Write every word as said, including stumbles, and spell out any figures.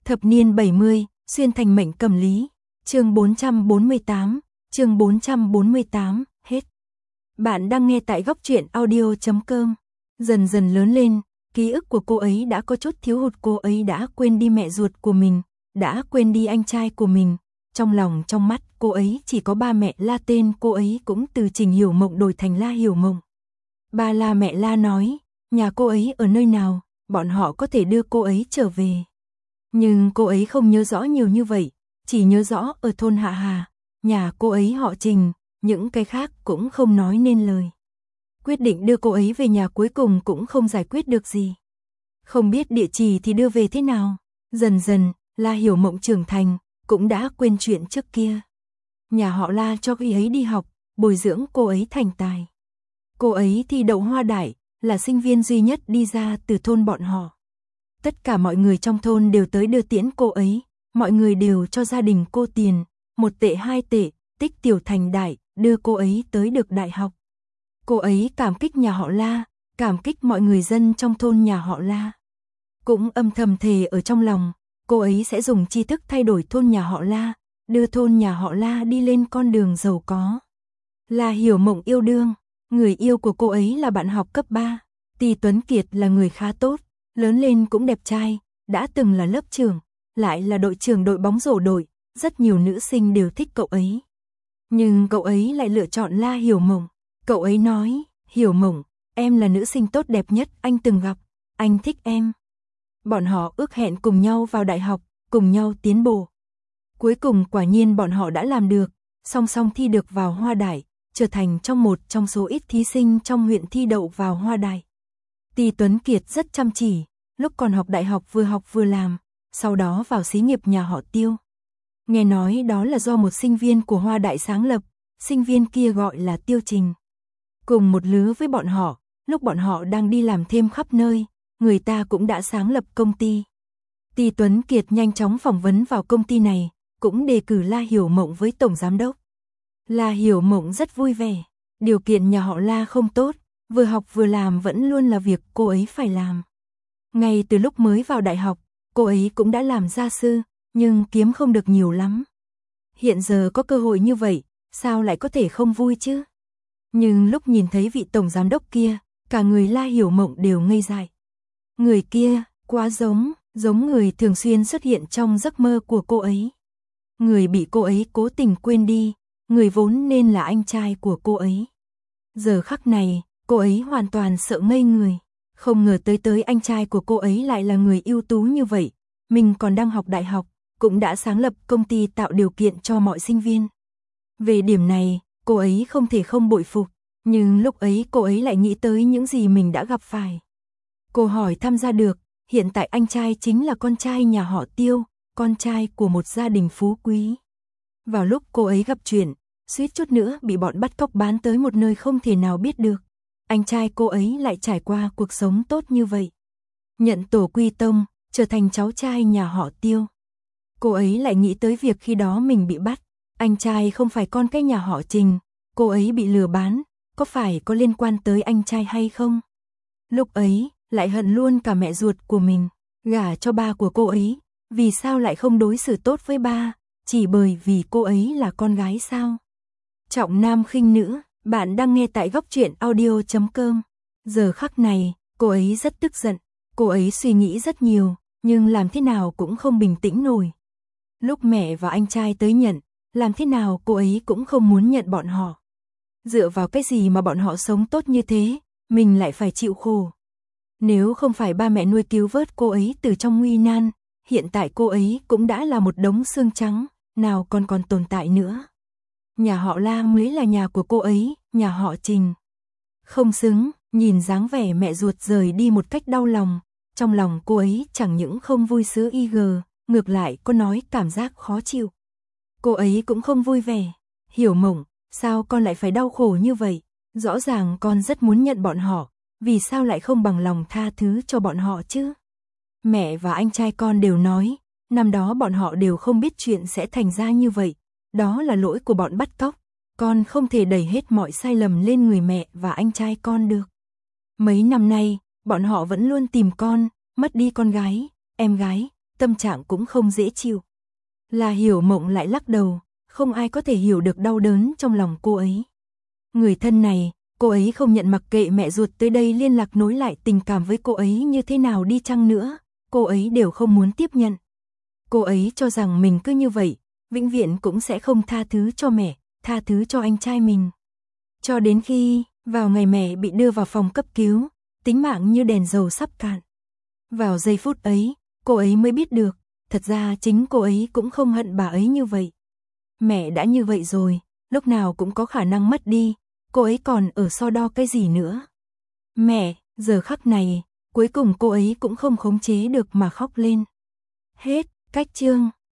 Thập niên bảy mươi, xuyên thành mệnh cầm lý. Chương bốn trăm bốn mươi tám, chương bốn trăm bốn mươi tám, hết. Bạn đang nghe tại góc truyện audio chấm com. Dần dần lớn lên, ký ức của cô ấy đã có chút thiếu hụt, cô ấy đã quên đi mẹ ruột của mình, đã quên đi anh trai của mình. Trong lòng trong mắt cô ấy chỉ có ba mẹ La, tên cô ấy cũng từ Trình Hiểu Mộng đổi thành La Hiểu Mộng. Ba La mẹ La nói, nhà cô ấy ở nơi nào, bọn họ có thể đưa cô ấy trở về. Nhưng cô ấy không nhớ rõ nhiều như vậy, chỉ nhớ rõ ở thôn Hạ Hà, nhà cô ấy họ Trình, những cái khác cũng không nói nên lời. Quyết định đưa cô ấy về nhà cuối cùng cũng không giải quyết được gì. Không biết địa chỉ thì đưa về thế nào. Dần dần, La Hiểu Mộng trưởng thành, cũng đã quên chuyện trước kia. Nhà họ La cho cô ấy đi học, bồi dưỡng cô ấy thành tài. Cô ấy thi đậu Hoa Đại, là sinh viên duy nhất đi ra từ thôn bọn họ. Tất cả mọi người trong thôn đều tới đưa tiễn cô ấy, mọi người đều cho gia đình cô tiền, một tệ hai tệ, tích tiểu thành đại, đưa cô ấy tới được đại học. Cô ấy cảm kích nhà họ La, cảm kích mọi người dân trong thôn nhà họ La. Cũng âm thầm thề ở trong lòng, cô ấy sẽ dùng tri thức thay đổi thôn nhà họ La, đưa thôn nhà họ La đi lên con đường giàu có. La Hiểu Mộng yêu đương, người yêu của cô ấy là bạn học cấp ba. Ti Tuấn Kiệt là người khá tốt, lớn lên cũng đẹp trai, đã từng là lớp trưởng, lại là đội trưởng đội bóng rổ đội, rất nhiều nữ sinh đều thích cậu ấy. Nhưng cậu ấy lại lựa chọn La Hiểu Mộng. Cậu ấy nói, Hiểu Mộng, em là nữ sinh tốt đẹp nhất anh từng gặp, anh thích em. Bọn họ ước hẹn cùng nhau vào đại học, cùng nhau tiến bộ. Cuối cùng quả nhiên bọn họ đã làm được, song song thi được vào Hoa Đại, trở thành trong một trong số ít thí sinh trong huyện thi đậu vào Hoa Đại. Ti Tuấn Kiệt rất chăm chỉ, lúc còn học đại học vừa học vừa làm, sau đó vào xí nghiệp nhà họ Tiêu. Nghe nói đó là do một sinh viên của Hoa Đại sáng lập, sinh viên kia gọi là Tiêu Trình. Cùng một lứa với bọn họ, lúc bọn họ đang đi làm thêm khắp nơi, người ta cũng đã sáng lập công ty. Ti Tuấn Kiệt nhanh chóng phỏng vấn vào công ty này, cũng đề cử La Hiểu Mộng với tổng giám đốc. La Hiểu Mộng rất vui vẻ, điều kiện nhà họ La không tốt, vừa học vừa làm vẫn luôn là việc cô ấy phải làm. Ngay từ lúc mới vào đại học, cô ấy cũng đã làm gia sư, nhưng kiếm không được nhiều lắm. Hiện giờ có cơ hội như vậy, sao lại có thể không vui chứ? Nhưng lúc nhìn thấy vị tổng giám đốc kia, cả người La Hiểu Mộng đều ngây dại. Người kia, quá giống, giống người thường xuyên xuất hiện trong giấc mơ của cô ấy. Người bị cô ấy cố tình quên đi, người vốn nên là anh trai của cô ấy. Giờ khắc này, cô ấy hoàn toàn sợ ngây người. Không ngờ tới tới anh trai của cô ấy lại là người ưu tú như vậy. Mình còn đang học đại học, cũng đã sáng lập công ty tạo điều kiện cho mọi sinh viên. Về điểm này, cô ấy không thể không bội phục. Nhưng lúc ấy cô ấy lại nghĩ tới những gì mình đã gặp phải. Cô hỏi tham gia được, hiện tại anh trai chính là con trai nhà họ Tiêu, con trai của một gia đình phú quý. Vào lúc cô ấy gặp chuyện, suýt chút nữa bị bọn bắt cóc bán tới một nơi không thể nào biết được. Anh trai cô ấy lại trải qua cuộc sống tốt như vậy. Nhận tổ quy tông, trở thành cháu trai nhà họ Tiêu. Cô ấy lại nghĩ tới việc khi đó mình bị bắt, anh trai không phải con cái nhà họ Trình, cô ấy bị lừa bán, có phải có liên quan tới anh trai hay không? Lúc ấy, lại hận luôn cả mẹ ruột của mình, gả cho ba của cô ấy, vì sao lại không đối xử tốt với ba, chỉ bởi vì cô ấy là con gái sao? Trọng nam khinh nữ, bạn đang nghe tại góc truyện audio chấm com. Giờ khắc này, cô ấy rất tức giận, cô ấy suy nghĩ rất nhiều, nhưng làm thế nào cũng không bình tĩnh nổi. Lúc mẹ và anh trai tới nhận, làm thế nào cô ấy cũng không muốn nhận bọn họ. Dựa vào cái gì mà bọn họ sống tốt như thế, mình lại phải chịu khổ. Nếu không phải ba mẹ nuôi cứu vớt cô ấy từ trong nguy nan, hiện tại cô ấy cũng đã là một đống xương trắng, nào còn còn tồn tại nữa. Nhà họ La mới là nhà của cô ấy, nhà họ Trình. Không xứng, nhìn dáng vẻ mẹ ruột rời đi một cách đau lòng, trong lòng cô ấy chẳng những không vui sướng y gờ, ngược lại có nói cảm giác khó chịu. Cô ấy cũng không vui vẻ, Hiểu Mộng, sao con lại phải đau khổ như vậy? Rõ ràng con rất muốn nhận bọn họ, vì sao lại không bằng lòng tha thứ cho bọn họ chứ? Mẹ và anh trai con đều nói, năm đó bọn họ đều không biết chuyện sẽ thành ra như vậy, đó là lỗi của bọn bắt cóc, con không thể đẩy hết mọi sai lầm lên người mẹ và anh trai con được. Mấy năm nay, bọn họ vẫn luôn tìm con, mất đi con gái, em gái, tâm trạng cũng không dễ chịu. Là Hiểu Mộng lại lắc đầu, không ai có thể hiểu được đau đớn trong lòng cô ấy. Người thân này, cô ấy không nhận, mặc kệ mẹ ruột tới đây liên lạc nối lại tình cảm với cô ấy như thế nào đi chăng nữa, cô ấy đều không muốn tiếp nhận. Cô ấy cho rằng mình cứ như vậy, vĩnh viễn cũng sẽ không tha thứ cho mẹ, tha thứ cho anh trai mình. Cho đến khi, vào ngày mẹ bị đưa vào phòng cấp cứu, tính mạng như đèn dầu sắp cạn. Vào giây phút ấy, cô ấy mới biết được, thật ra chính cô ấy cũng không hận bà ấy như vậy. Mẹ đã như vậy rồi, lúc nào cũng có khả năng mất đi, cô ấy còn ở so đo cái gì nữa. Mẹ, giờ khắc này, cuối cùng cô ấy cũng không khống chế được mà khóc lên. Hết, cách chương.